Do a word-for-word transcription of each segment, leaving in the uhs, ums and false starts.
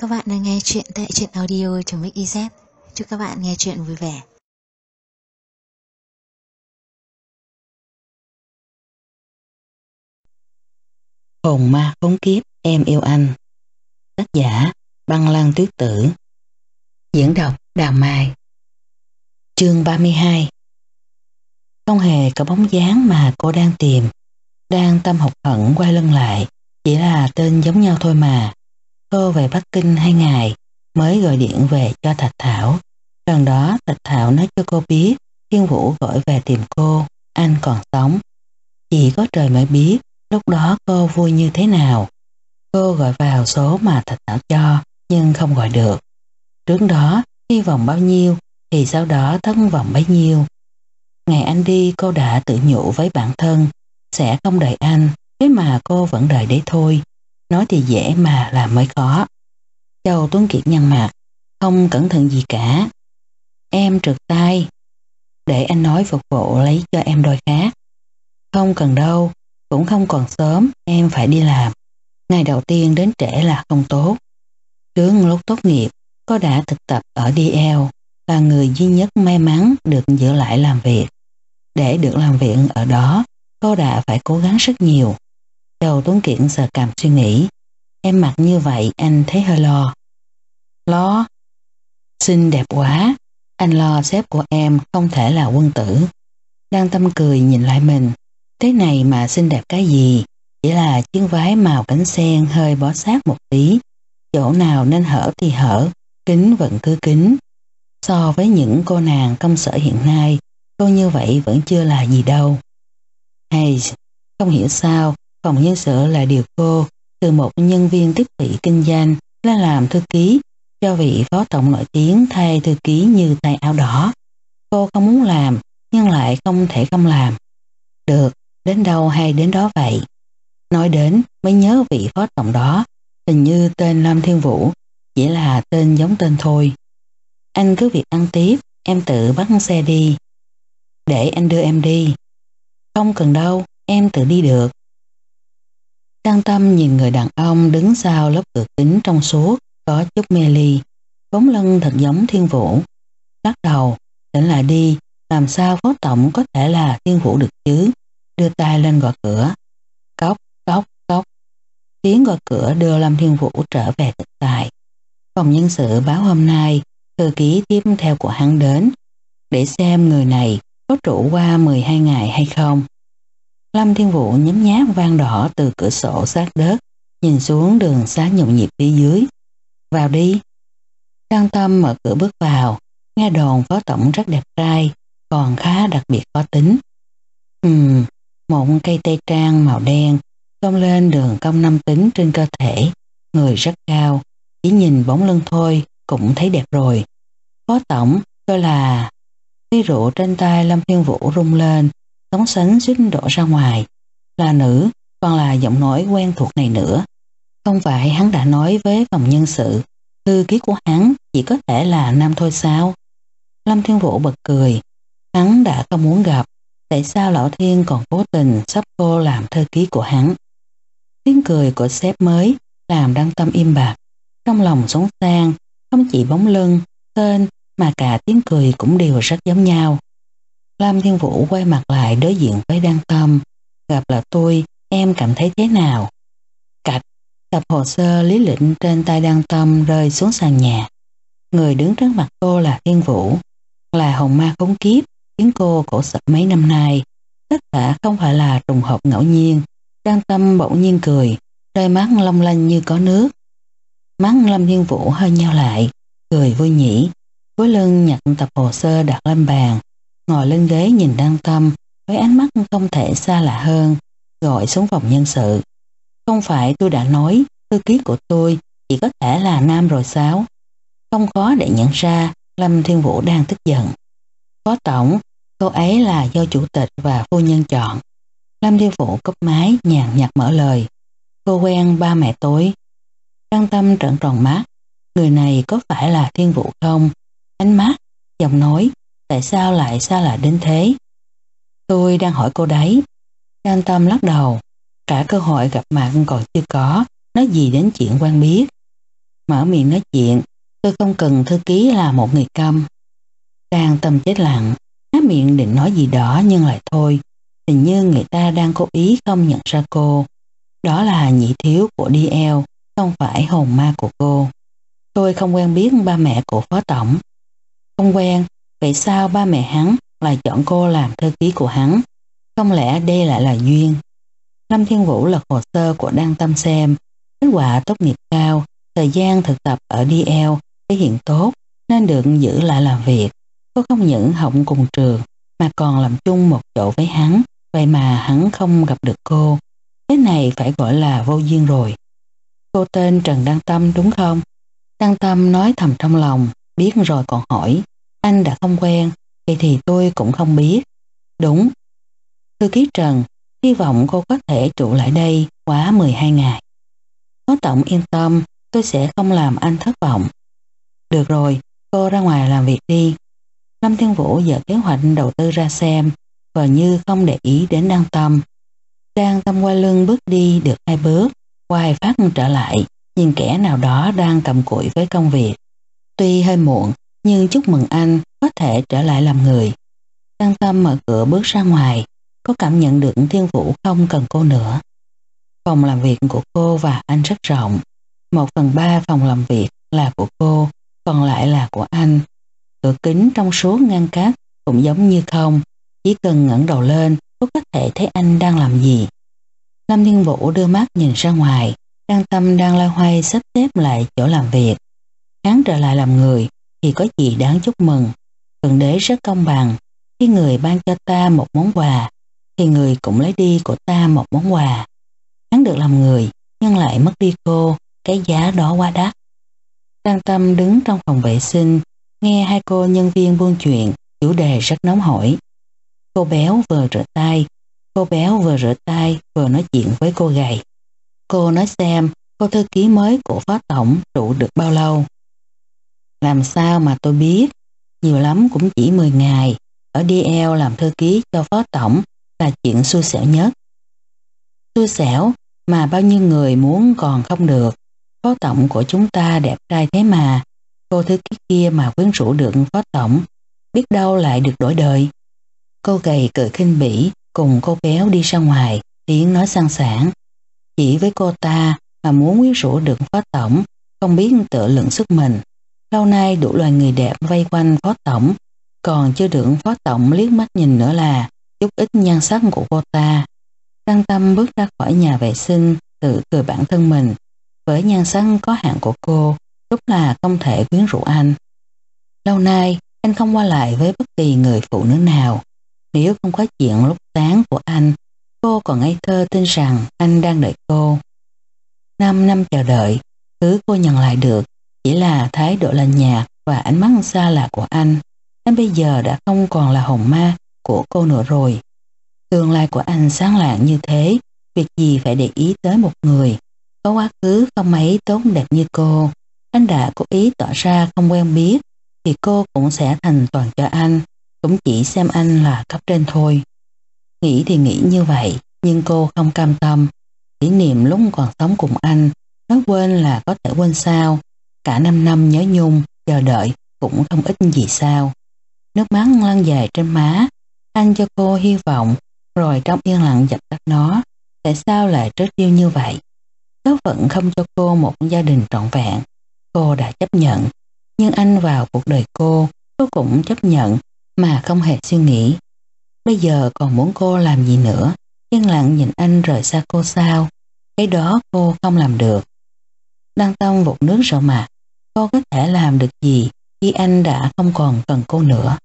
Các bạn đang nghe chuyện tại truyện audio.mix.iz. Chúc các bạn nghe chuyện vui vẻ. Hồn ma khốn kiếp em yêu anh. Tác giả Băng Lan Tuyết Tử. Diễn đọc Đào Mai. Chương ba mươi hai. Không hề có bóng dáng mà cô đang tìm. Đang tâm hụt hẫng quay lưng lại. Chỉ là tên giống nhau thôi mà. Cô về Bắc Kinh hai ngày mới gọi điện về cho Thạch Thảo. Lần đó Thạch Thảo nói cho cô biết Thiên Vũ gọi về tìm cô, anh còn sống. Chỉ có trời mới biết lúc đó cô vui như thế nào. Cô gọi vào số mà Thạch Thảo cho nhưng không gọi được. Trước đó hy vọng bao nhiêu thì sau đó thất vọng bấy nhiêu. Ngày anh đi cô đã tự nhủ với bản thân sẽ không đợi anh, thế mà cô vẫn đợi đấy thôi. Nói thì dễ mà làm mới khó. Châu Tuấn Kiệt nhăn mặt, không cẩn thận gì cả. Em trượt tay. Để anh nói phục vụ lấy cho em đôi khác. Không cần đâu, cũng không còn sớm, em phải đi làm. Ngày đầu tiên đến trễ là không tốt. Trước lúc tốt nghiệp, cô đã thực tập ở đê lờ, là người duy nhất may mắn được giữ lại làm việc. Để được làm việc ở đó, cô đã phải cố gắng rất nhiều. Châu Tuấn Kiệt sờ cằm suy nghĩ. Em mặc như vậy anh thấy hơi lo. Lo? Xinh đẹp quá. Anh lo sếp của em không thể là quân tử. Đang tâm cười nhìn lại mình. Thế này mà xinh đẹp cái gì? Chỉ là chiếc váy màu cánh sen hơi bó sát một tí. Chỗ nào nên hở thì hở, kín vẫn cứ kín. So với những cô nàng công sở hiện nay, cô như vậy vẫn chưa là gì đâu. Hay, không hiểu sao, phòng nhân sự lại điều cô từ một nhân viên tiếp thị kinh doanh lên làm thư ký cho vị phó tổng nổi tiếng thay thư ký như tay áo đỏ. Cô không muốn làm, nhưng lại không thể không làm. Được, đến đâu hay đến đó vậy. Nói đến mới nhớ vị phó tổng đó, hình như tên Lâm Thiên Vũ, chỉ là tên giống tên thôi. Anh cứ việc ăn tiếp, em tự bắt xe đi. Để anh đưa em đi. Không cần đâu, em tự đi được. Trang Tâm nhìn người đàn ông đứng sau lớp cửa kính trong suốt, có chút mê ly, bóng lưng thật giống Thiên Vũ. Lắc đầu, tỉnh lại đi, làm sao phó tổng có thể là Thiên Vũ được chứ? Đưa tay lên gõ cửa. Cốc, cốc, cốc. Tiếng gõ cửa đưa Lâm Thiên Vũ trở về thực tại. Phòng nhân sự báo hôm nay thư ký tiếp theo của hắn đến để xem người này có trụ qua mười hai ngày hay không. Lâm Thiên Vũ nhấm nháp vang đỏ từ cửa sổ sát đất, nhìn xuống đường xá nhộn nhịp phía dưới. Vào đi. Trang Tâm mở cửa bước vào, nghe đồn phó tổng rất đẹp trai, còn khá đặc biệt khó tính. Ừm, một cây tây trang màu đen, cong lên đường cong năm tính trên cơ thể, người rất cao, chỉ nhìn bóng lưng thôi cũng thấy đẹp rồi. Phó tổng, tôi là... Ly rượu trên tay Lâm Thiên Vũ rung lên, tống sánh suýt đổ ra ngoài. Là nữ, còn là giọng nói quen thuộc này nữa. Không phải hắn đã nói với phòng nhân sự, thư ký của hắn chỉ có thể là nam thôi sao? Lâm Thiên Vũ bật cười. Hắn đã không muốn gặp, tại sao Lão Thiên còn cố tình sắp cô làm thư ký của hắn? Tiếng cười của sếp mới làm Đăng Tâm im bặt, trong lòng sống sang, không chỉ bóng lưng, tên mà cả tiếng cười cũng đều rất giống nhau. Lâm Thiên Vũ quay mặt lại đối diện với Đăng Tâm. Gặp là tôi, em cảm thấy thế nào? Cạch, tập hồ sơ lý lịch trên tay Đăng Tâm rơi xuống sàn nhà. Người đứng trước mặt cô là Thiên Vũ, là hồn ma khốn kiếp khiến cô khổ sở mấy năm nay. Tất cả không phải là trùng hợp ngẫu nhiên. Đăng Tâm bỗng nhiên cười, đôi mắt long lanh như có nước. Mắt Lâm Thiên Vũ hơi nheo lại, cười vui nhỉ. Cuối lưng nhặt tập hồ sơ đặt lên bàn, ngồi lên ghế nhìn Đăng Tâm với ánh mắt không thể xa lạ hơn, gọi xuống phòng nhân sự. Không phải tôi đã nói thư ký của tôi chỉ có thể là nam rồi sao? Không khó để nhận ra Lâm Thiên Vũ đang tức giận. Phó tổng, cô ấy là do chủ tịch và phu nhân chọn. Lâm Thiên Vũ cúp máy nhàn nhạt mở lời. Cô quen ba mẹ tôi. Đăng Tâm trợn tròn mắt. Người này có phải là Thiên Vũ không? Ánh mắt, giọng nói, tại sao lại xa lạ đến thế? Tôi đang hỏi cô đấy. Đăng Tâm lắc đầu. Cả cơ hội gặp mặt còn chưa có, nói gì đến chuyện quen biết. mở miệng nói chuyện, tôi không cần thư ký là một người câm. Đang Tâm chết lặng, há miệng định nói gì đó nhưng lại thôi. Hình như người ta đang cố ý không nhận ra cô. Đó là nhị thiếu của đê lờ, không phải hồn ma của cô. Tôi không quen biết ba mẹ của phó tổng. Không quen, vậy sao ba mẹ hắn lại chọn cô làm thư ký của hắn? Không lẽ đây lại là duyên? Lâm Thiên Vũ lật hồ sơ của Đăng Tâm xem, kết quả tốt nghiệp cao, thời gian thực tập ở đê lờ thể hiện tốt nên được giữ lại làm việc. Cô không những học cùng trường mà còn làm chung một chỗ với hắn, vậy mà hắn không gặp được cô. Thế này phải gọi là vô duyên rồi. Cô tên Trần Đăng Tâm đúng không? Đăng Tâm nói thầm trong lòng, biết rồi còn hỏi, anh đã không quen, vậy thì tôi cũng không biết. Đúng. Thư ký Trần, hy vọng cô có thể trụ lại đây quá mười hai ngày. Phó tổng yên tâm, tôi sẽ không làm anh thất vọng. Được rồi, cô ra ngoài làm việc đi. Lâm Thiên Vũ dở kế hoạch đầu tư ra xem, và như không để ý đến Đăng Tâm. Đăng Tâm quay lưng bước đi được hai bước, quay phát trở lại, nhìn kẻ nào đó đang cầm cụi với công việc. Tuy hơi muộn, nhưng chúc mừng anh có thể trở lại làm người. Đăng Tâm mở cửa bước ra ngoài, có cảm nhận được Thiên Vũ không cần cô nữa. Phòng làm việc của cô và anh rất rộng. Một phần ba phòng làm việc là của cô, còn lại là của anh. Cửa kính trong suốt ngăn cách cũng giống như không, chỉ cần ngẩng đầu lên cô có thể thấy anh đang làm gì. Lâm Thiên Vũ đưa mắt nhìn ra ngoài, Đăng Tâm đang loay hoay sắp xếp lại chỗ làm việc. Hắn trở lại làm người thì có gì đáng chúc mừng. Thượng đế rất công bằng, khi người ban cho ta một món quà thì người cũng lấy đi của ta một món quà. Hắn được làm người nhưng lại mất đi cô, cái giá đó quá đắt. Đăng Tâm đứng trong phòng vệ sinh, nghe hai cô nhân viên buôn chuyện, chủ đề rất nóng hổi. Cô béo vừa rửa tay, cô béo vừa rửa tay vừa nói chuyện với cô gầy. Cô nói xem cô thư ký mới của phó tổng trụ được bao lâu. Làm sao mà tôi biết, nhiều lắm cũng chỉ mười ngày, ở đê lờ làm thư ký cho phó tổng là chuyện xui xẻo nhất. Xui xẻo mà bao nhiêu người muốn còn không được, phó tổng của chúng ta đẹp trai thế mà, cô thư ký kia mà quyến rũ được phó tổng, biết đâu lại được đổi đời. Cô gầy cười khinh bỉ cùng cô béo đi ra ngoài, tiếng nói sang sảng. Chỉ với cô ta mà muốn quyến rũ được phó tổng, không biết tự lượng sức mình. Lâu nay đủ loài người đẹp vây quanh phó tổng, còn chưa được phó tổng liếc mắt nhìn nữa là chút ít nhan sắc của cô ta. Đăng Tâm bước ra khỏi nhà vệ sinh, tự cười bản thân mình. Với nhan sắc có hạn của cô, đúng là không thể quyến rũ anh. Lâu nay, anh không qua lại với bất kỳ người phụ nữ nào. Nếu không có chuyện lúc sáng của anh, cô còn ngây thơ tin rằng anh đang đợi cô. Năm năm chờ đợi, thứ cô nhận lại được chỉ là thái độ lạnh nhạt và ánh mắt xa lạ của anh. Anh bây giờ đã không còn là hồn ma của cô nữa rồi. Tương lai của anh sáng lạng như thế, việc gì phải để ý tới một người có quá khứ không mấy tốt đẹp như cô. Anh đã cố ý tỏ ra không quen biết thì cô cũng sẽ thành toàn cho anh, cũng chỉ xem anh là cấp trên thôi. Nghĩ thì nghĩ như vậy, nhưng cô không cam tâm. Kỷ niệm lúc còn sống cùng anh, nói quên là có thể quên sao. Cả năm năm nhớ nhung, chờ đợi cũng không ít gì sao. Nước mắt lăn dài trên má, anh cho cô hy vọng, rồi trong yên lặng dập tắt nó. Tại sao lại trớt yêu như vậy? Số phận không cho cô một gia đình trọn vẹn. Cô đã chấp nhận, nhưng anh vào cuộc đời cô, cô cũng chấp nhận mà không hề suy nghĩ. Bây giờ còn muốn cô làm gì nữa? Yên lặng nhìn anh rời xa cô sao? Cái đó cô không làm được. Đăng Tâm vụt nước rửa mặt. Cô có thể làm được gì khi anh đã không còn cần cô nữa?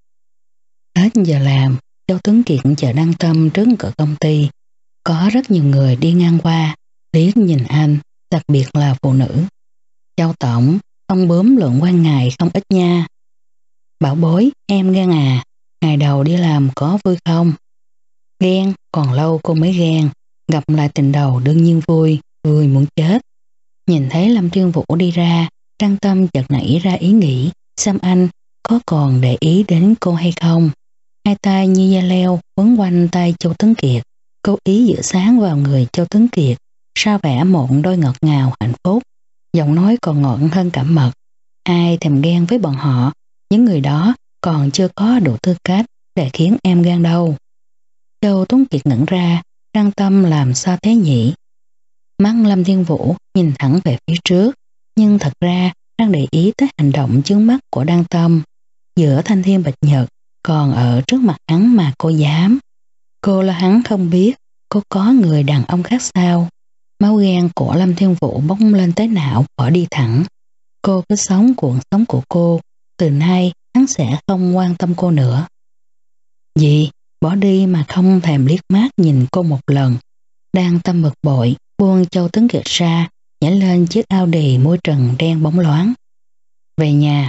Hết giờ làm, Châu Tuấn Kiệt chờ Đăng Tâm trước cửa công ty. Có rất nhiều người đi ngang qua, liếc nhìn anh, đặc biệt là phụ nữ. Châu Tổng, ông bướm luận quan ngài không ít nha. Bảo bối, em ghen à, ngày đầu đi làm có vui không? Ghen, còn lâu cô mới ghen, gặp lại tình đầu đương nhiên vui, vui muốn chết. Nhìn thấy Lâm Thiên Vũ đi ra, Đăng Tâm chợt nảy ra ý nghĩ, xem anh có còn để ý đến cô hay không. Hai tay như dây leo quấn quanh tay Châu Tuấn Kiệt, cố ý giữa sáng vào người Châu Tuấn Kiệt, sao vẽ một đôi ngọt ngào hạnh phúc. Giọng nói còn ngọt hơn cả mật. Ai thèm ghen với bọn họ, những người đó còn chưa có đủ tư cách để khiến em ghen đâu. Châu Tuấn Kiệt ngẩn ra, Đăng Tâm làm sao thế nhỉ? Mắt Lâm Thiên Vũ nhìn thẳng về phía trước, nhưng thật ra đang để ý tới hành động chướng mắt của Đăng Tâm. Giữa thanh thiên bạch nhật, còn ở trước mặt hắn mà cô dám. Cô lo hắn không biết, cô có người đàn ông khác sao? Máu ghen của Lâm Thiên Vũ bốc lên tới não, bỏ đi thẳng. Cô cứ sống cuộc sống của cô, từ nay hắn sẽ không quan tâm cô nữa. Gì? Bỏ đi mà không thèm liếc mắt nhìn cô một lần. Đang tâm bực bội, buông Châu Tuấn Kiệt ra, nhảy lên chiếc Audi môi trần đen bóng loáng. Về nhà.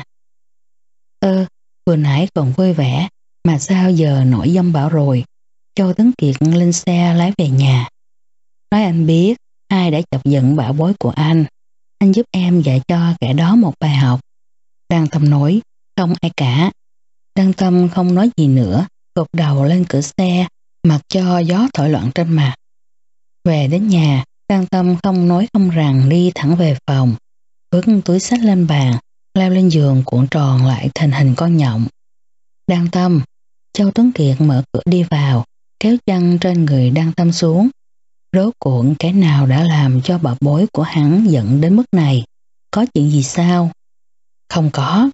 Ơ, vừa nãy còn vui vẻ, mà sao giờ nổi dông bão rồi? Châu Tuấn Kiệt lên xe lái về nhà. Nói anh biết, ai đã chọc giận bảo bối của anh. Anh giúp em dạy cho kẻ đó một bài học. Đăng Tâm nói, không ai cả. Đăng Tâm không nói gì nữa, gục đầu lên cửa xe, mặc cho gió thổi loạn trên mặt. Về đến nhà, Đăng Tâm không nói không rằng đi thẳng về phòng, vứt túi xách lên bàn, leo lên giường cuộn tròn lại thành hình con nhộng. Đăng Tâm, Châu Tuấn Kiệt mở cửa đi vào, kéo chân trên người Đăng Tâm xuống. Rốt cuộc cái nào đã làm cho bảo bối của hắn giận đến mức này? Có chuyện gì sao? Không có.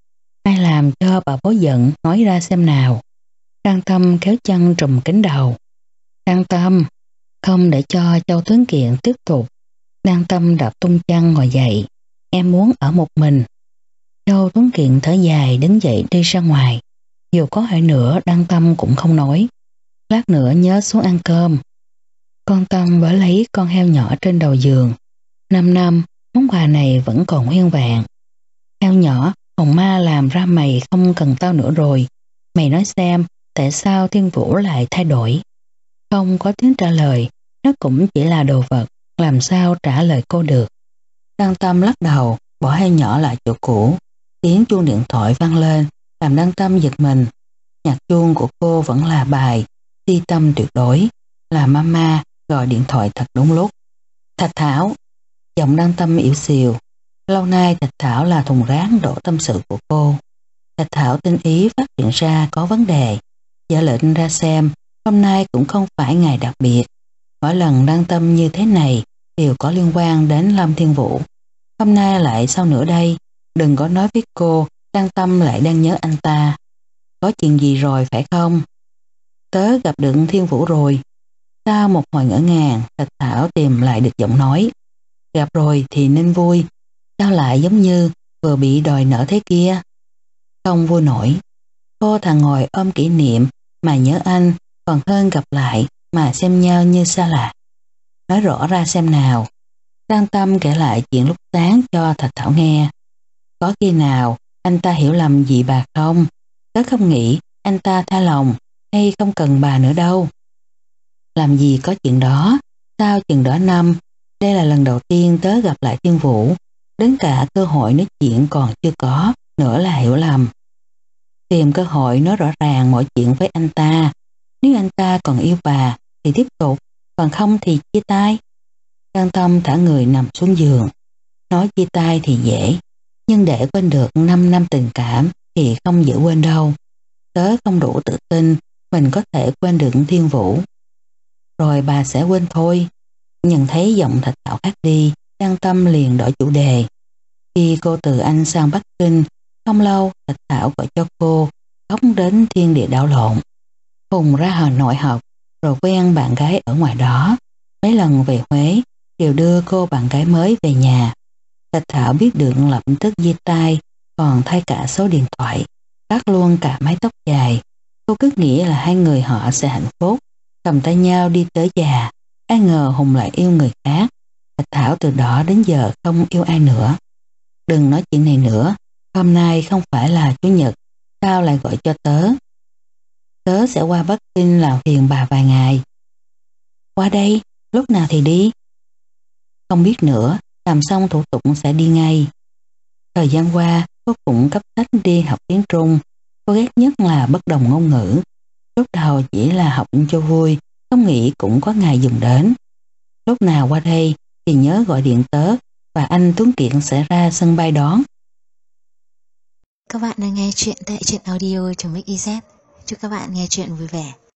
Ai làm cho bảo bối giận, nói ra xem nào. Đăng Tâm kéo chân trùm kính đầu. Đăng Tâm, không để cho Châu Tuấn Kiệt tiếp tục. Đăng Tâm đạp tung chân ngồi dậy. Em muốn ở một mình. Châu Tuấn Kiệt thở dài đứng dậy đi ra ngoài. Dù có hỏi nữa Đăng Tâm cũng không nói. Lát nữa nhớ xuống ăn cơm. Con Tâm bỏ lấy con heo nhỏ trên đầu giường. Năm năm, món quà này vẫn còn nguyên vẹn. Heo nhỏ, hồn ma làm ra mày không cần tao nữa rồi. Mày nói xem, tại sao Thiên Vũ lại thay đổi? Không có tiếng trả lời, nó cũng chỉ là đồ vật, làm sao trả lời cô được. Đăng Tâm lắc đầu, bỏ heo nhỏ lại chỗ cũ. Tiếng chuông điện thoại vang lên, làm Đăng Tâm giật mình. Nhạc chuông của cô vẫn là bài Si Tâm Tuyệt Đối, là mama gọi điện thoại thật đúng lúc. Thạch Thảo, giọng Đăng Tâm yếu xìu. Lâu nay Thạch Thảo là thùng rác đổ tâm sự của cô. Thạch Thảo tinh ý phát hiện ra có vấn đề, giả lệnh ra xem. Hôm nay cũng không phải ngày đặc biệt. Mỗi lần Đăng Tâm như thế này đều có liên quan đến Lâm Thiên Vũ. Hôm nay lại sao nữa đây? Đừng có nói với cô Đăng Tâm lại đang nhớ anh ta. Có chuyện gì rồi phải không? Tớ gặp được Thiên Vũ rồi. Sau một hồi ngỡ ngàng, Thạch Thảo tìm lại được giọng nói. Gặp rồi thì nên vui. Sao lại giống như vừa bị đòi nợ thế kia? Không vui nổi. Cô thằng ngồi ôm kỷ niệm mà nhớ anh còn hơn gặp lại mà xem nhau như xa lạ. Nói rõ ra xem nào. Đăng Tâm kể lại chuyện lúc sáng cho Thạch Thảo nghe. Có khi nào anh ta hiểu lầm gì bà không? Tớ không nghĩ anh ta tha lòng hay không cần bà nữa đâu. Làm gì có chuyện đó. Sau chừng đó năm, đây là lần đầu tiên tớ gặp lại Thiên Vũ. Đến cả cơ hội nói chuyện còn chưa có, nữa là hiểu lầm. Tìm cơ hội nói rõ ràng mọi chuyện với anh ta. Nếu anh ta còn yêu bà thì tiếp tục, còn không thì chia tay. Đăng Tâm thả người nằm xuống giường. Nói chia tay thì dễ, nhưng để quên được năm năm tình cảm thì không dễ quên đâu. Tớ không đủ tự tin mình có thể quên được Thiên Vũ. Rồi bà sẽ quên thôi. Nhận thấy giọng Thạch Thảo khác đi, Đăng Tâm liền đổi chủ đề. Khi cô từ Anh sang Bắc Kinh, không lâu Thạch Thảo gọi cho cô, khóc đến thiên địa đảo lộn. Hùng ra Hà Nội học, rồi quen bạn gái ở ngoài đó. Mấy lần về Huế, đều đưa cô bạn gái mới về nhà. Thạch Thảo biết được lập tức chia tay, còn thay cả số điện thoại, cắt luôn cả mái tóc dài. Cô cứ nghĩ là hai người họ sẽ hạnh phúc, cầm tay nhau đi tới già. Ai ngờ Hùng lại yêu người khác. Thạch Thảo từ đó đến giờ không yêu ai nữa. Đừng nói chuyện này nữa, hôm nay không phải là Chủ nhật, sao lại gọi cho tớ? Tớ sẽ qua Bắc Kinh làm phiền bà vài ngày. Qua đây, lúc nào thì đi? Không biết nữa, làm xong thủ tục sẽ đi ngay. Thời gian qua, cô cũng cấp sách đi học tiếng Trung. Cô ghét nhất là bất đồng ngôn ngữ. Lúc đầu chỉ là học cho vui, không nghĩ cũng có ngày dùng đến. Lúc nào qua đây thì nhớ gọi điện tớ, và anh Tuấn Kiệt sẽ ra sân bay đón. Các bạn đang nghe chuyện tại truyện audio.mix.iz. Chúc các bạn nghe chuyện vui vẻ.